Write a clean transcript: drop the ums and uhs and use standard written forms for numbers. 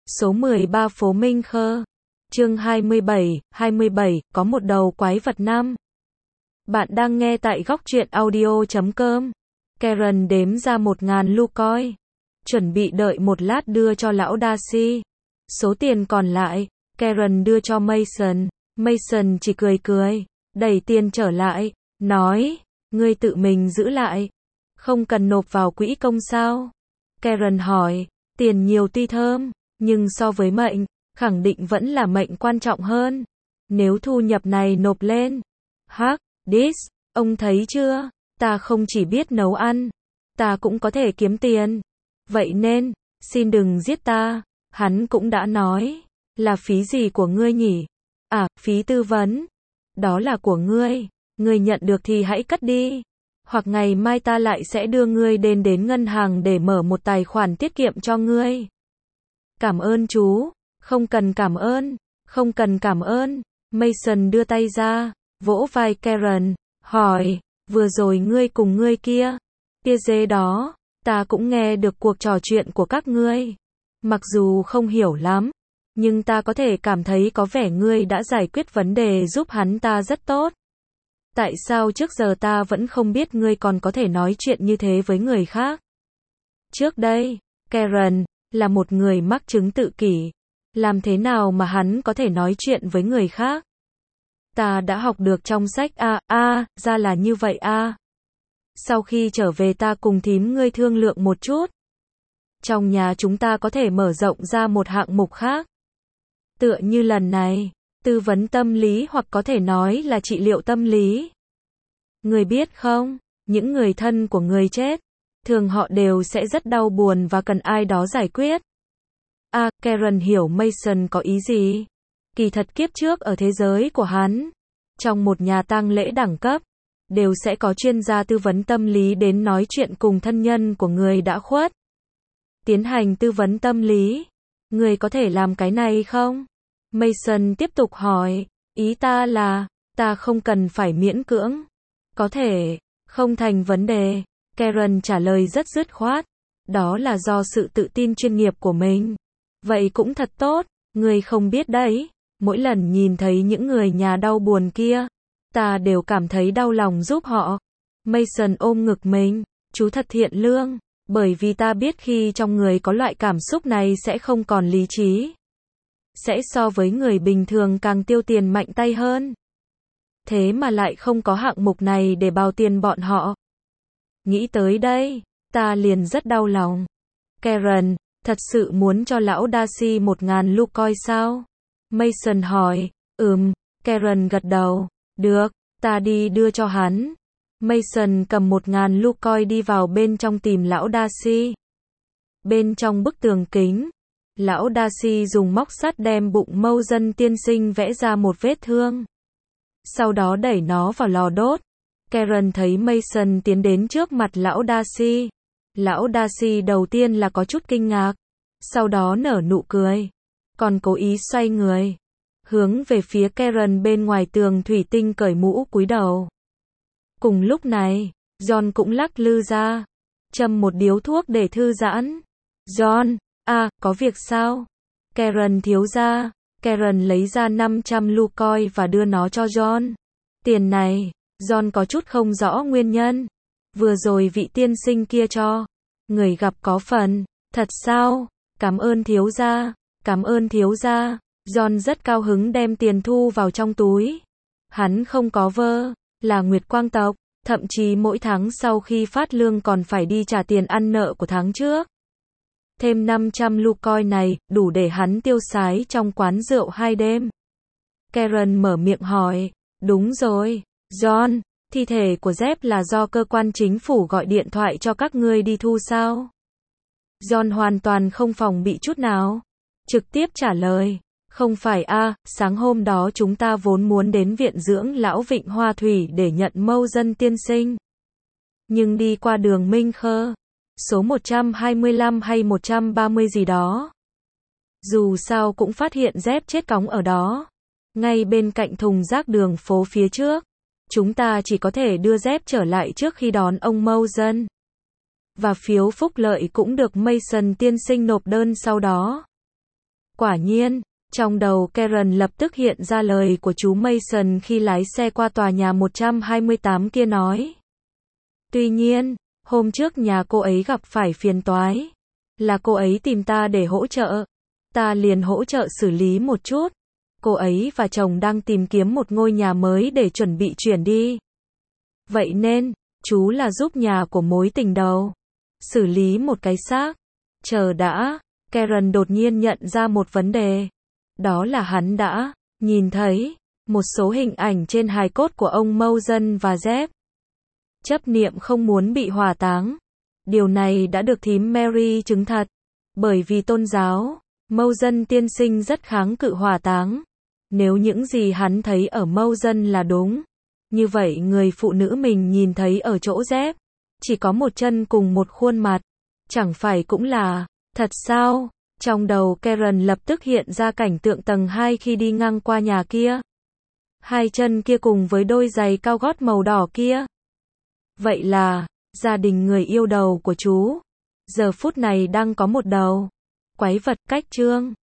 Số 13 phố Minh Khơ. Chương 27, có một đầu quái vật năm. Bạn đang nghe tại góc truyện audio.com. Karen đếm ra 1.000 lu coi. Chuẩn bị đợi một lát đưa cho lão Darcy. Số tiền còn lại, Karen đưa cho Mason. Mason chỉ cười cười, đẩy tiền trở lại, nói, ngươi tự mình giữ lại. Không cần nộp vào quỹ công sao? Karen hỏi, tiền nhiều tuy thơm, nhưng so với mệnh, khẳng định vẫn là mệnh quan trọng hơn. Nếu thu nhập này nộp lên. Dis, ông thấy chưa, ta không chỉ biết nấu ăn, ta cũng có thể kiếm tiền. Vậy nên, xin đừng giết ta. Hắn cũng đã nói, là phí gì của ngươi nhỉ? À, phí tư vấn. Đó là của ngươi, ngươi nhận được thì hãy cất đi. Hoặc ngày mai ta lại sẽ đưa ngươi đến ngân hàng để mở một tài khoản tiết kiệm cho ngươi. Cảm ơn chú. Không cần cảm ơn, không cần cảm ơn. Mason đưa tay ra, vỗ vai Karen, hỏi, vừa rồi ngươi cùng ngươi kia dê đó, ta cũng nghe được cuộc trò chuyện của các ngươi. Mặc dù không hiểu lắm, nhưng ta có thể cảm thấy có vẻ ngươi đã giải quyết vấn đề giúp hắn ta rất tốt. Tại sao trước giờ ta vẫn không biết ngươi còn có thể nói chuyện như thế với người khác? Trước đây, Karen là một người mắc chứng tự kỷ. Làm thế nào mà hắn có thể nói chuyện với người khác? Ta đã học được trong sách ra là như vậy Sau khi trở về ta cùng thím ngươi thương lượng một chút. Trong nhà chúng ta có thể mở rộng ra một hạng mục khác. Tựa như lần này, tư vấn tâm lý hoặc có thể nói là trị liệu tâm lý. Người biết không, những người thân của người chết, thường họ đều sẽ rất đau buồn và cần ai đó giải quyết. Karen hiểu Mason có ý gì. Kỳ thật kiếp trước ở thế giới của hắn, trong một nhà tang lễ đẳng cấp, đều sẽ có chuyên gia tư vấn tâm lý đến nói chuyện cùng thân nhân của người đã khuất. Tiến hành tư vấn tâm lý. Người có thể làm cái này không? Mason tiếp tục hỏi. Ý ta là, ta không cần phải miễn cưỡng. Có thể, không thành vấn đề. Karen trả lời rất dứt khoát. Đó là do sự tự tin chuyên nghiệp của mình. Vậy cũng thật tốt, người không biết đấy, mỗi lần nhìn thấy những người nhà đau buồn kia, ta đều cảm thấy đau lòng giúp họ. Mason ôm ngực mình, chú thật thiện lương, bởi vì ta biết khi trong người có loại cảm xúc này sẽ không còn lý trí. Sẽ so với người bình thường càng tiêu tiền mạnh tay hơn. Thế mà lại không có hạng mục này để bào tiền bọn họ. Nghĩ tới đây, ta liền rất đau lòng. Karen, thật sự muốn cho lão Darcy 1.000 lu coi sao? Mason hỏi. Karen gật đầu. Được, ta đi đưa cho hắn. Mason cầm 1.000 lu coi đi vào bên trong tìm lão Darcy. Bên trong bức tường kính, lão Darcy dùng móc sắt đem bụng mâu dân tiên sinh vẽ ra một vết thương. Sau đó đẩy nó vào lò đốt. Karen thấy Mason tiến đến trước mặt lão Darcy. Lão Darcy đầu tiên là có chút kinh ngạc, sau đó nở nụ cười, còn cố ý xoay người, hướng về phía Karen bên ngoài tường thủy tinh cởi mũ cúi đầu. Cùng lúc này, John cũng lắc lư ra, châm một điếu thuốc để thư giãn. John, có việc sao? Karen thiếu gia. Karen lấy ra 500 lu coi và đưa nó cho John. Tiền này, John có chút không rõ nguyên nhân. Vừa rồi vị tiên sinh kia cho. Người gặp có phần. Thật sao? Cảm ơn thiếu gia. Cảm ơn thiếu gia. John rất cao hứng đem tiền thu vào trong túi. Hắn không có là Nguyệt Quang tộc. Thậm chí mỗi tháng sau khi phát lương còn phải đi trả tiền ăn nợ của tháng trước. Thêm 500 lu coi này, đủ để hắn tiêu xái trong quán rượu 2 đêm. Karen mở miệng hỏi. Đúng rồi, John. Thi thể của Jeff là do cơ quan chính phủ gọi điện thoại cho các ngươi đi thu sao? John hoàn toàn không phòng bị chút nào. Trực tiếp trả lời. Không phải sáng hôm đó chúng ta vốn muốn đến viện dưỡng lão Vịnh Hoa Thủy để nhận mâu dân tiên sinh. Nhưng đi qua đường Minh Khơ, số 125 hay 130 gì đó. Dù sao cũng phát hiện Jeff chết cóng ở đó. Ngay bên cạnh thùng rác đường phố phía trước. Chúng ta chỉ có thể đưa Jeff trở lại trước khi đón ông mâu dân. Và phiếu phúc lợi cũng được Mason tiên sinh nộp đơn sau đó. Quả nhiên, trong đầu Karen lập tức hiện ra lời của chú Mason khi lái xe qua tòa nhà 128 kia nói. Tuy nhiên, hôm trước nhà cô ấy gặp phải phiền toái. Là cô ấy tìm ta để hỗ trợ. Ta liền hỗ trợ xử lý một chút. Cô ấy và chồng đang tìm kiếm một ngôi nhà mới để chuẩn bị chuyển đi. Vậy nên, chú là giúp nhà của mối tình đầu. Xử lý một cái xác. Chờ đã, Karen đột nhiên nhận ra một vấn đề. Đó là hắn đã nhìn thấy một số hình ảnh trên hài cốt của ông Mason và Jeff. Chấp niệm không muốn bị hỏa táng. Điều này đã được thím Mary chứng thật. Bởi vì tôn giáo, Mason tiên sinh rất kháng cự hỏa táng. Nếu những gì hắn thấy ở Mason là đúng, như vậy người phụ nữ mình nhìn thấy ở chỗ Jeff, chỉ có một chân cùng một khuôn mặt, chẳng phải cũng là thật sao? Trong đầu Karen lập tức hiện ra cảnh tượng tầng 2 khi đi ngang qua nhà kia. Hai chân kia cùng với đôi giày cao gót màu đỏ kia. Vậy là, gia đình người yêu đầu của chú, giờ phút này đang có một đầu quái vật cách chương.